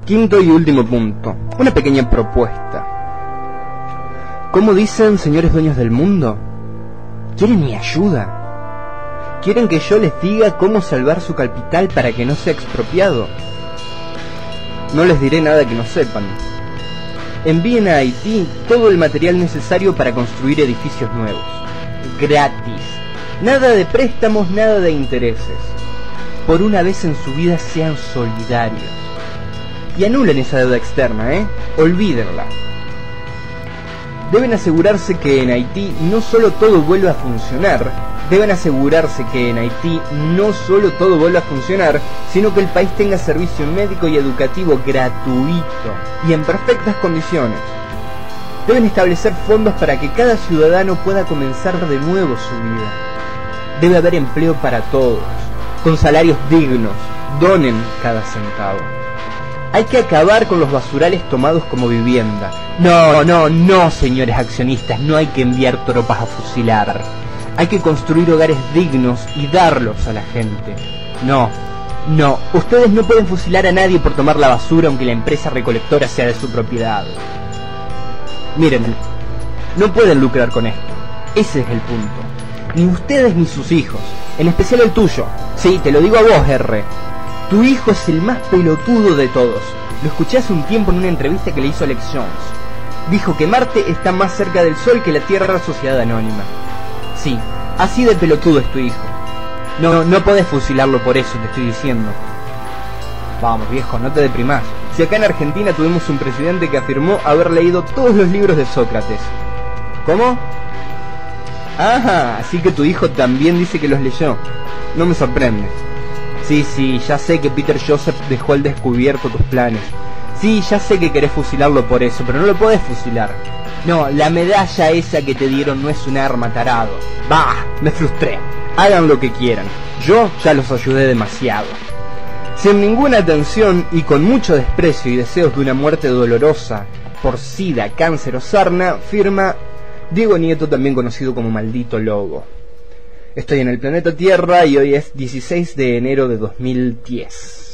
Quinto y último punto, una pequeña propuesta. ¿Cómo dicen, señores dueños del mundo? ¿Quieren mi ayuda? ¿Quieren que yo les diga cómo salvar su capital para que no sea expropiado? No les diré nada que no sepan. Envíen a Haití todo el material necesario para construir edificios nuevos. Gratis. Nada de préstamos, nada de intereses. Por una vez en su vida sean solidarios. Y anulen esa deuda externa, Olvídenla. Deben asegurarse que en Haití no solo todo vuelva a funcionar, sino que el país tenga servicio médico y educativo gratuito y en perfectas condiciones. Deben establecer fondos para que cada ciudadano pueda comenzar de nuevo su vida. Debe haber empleo para todos, con salarios dignos. Donen cada centavo. Hay que acabar con los basurales tomados como vivienda. No, señores accionistas, no hay que enviar tropas a fusilar. Hay que construir hogares dignos y darlos a la gente. No, ustedes no pueden fusilar a nadie por tomar la basura aunque la empresa recolectora sea de su propiedad. Miren, no pueden lucrar con esto. Ese es el punto. Ni ustedes ni sus hijos, en especial el tuyo. Sí, te lo digo a vos, R. Tu hijo es el más pelotudo de todos. Lo escuché hace un tiempo en una entrevista que le hizo Alex Jones. Dijo que Marte está más cerca del Sol que la Tierra Sociedad Anónima. Sí, así de pelotudo es tu hijo. No podés fusilarlo por eso, te estoy diciendo. Vamos, viejo, no te deprimás. Si acá en Argentina tuvimos un presidente que afirmó haber leído todos los libros de Sócrates. ¿Cómo? Ajá, así que tu hijo también dice que los leyó. No me sorprende. Sí, ya sé que Peter Joseph dejó al descubierto tus planes. Sí, ya sé que querés fusilarlo por eso, pero no lo podés fusilar. No, la medalla esa que te dieron no es un arma, tarado. Bah, me frustré. Hagan lo que quieran. Yo ya los ayudé demasiado. Sin ninguna atención y con mucho desprecio y deseos de una muerte dolorosa por sida, cáncer o sarna, firma Diego Nieto, también conocido como Maldito Lobo. Estoy en el planeta Tierra y hoy es 16 de enero de 2010.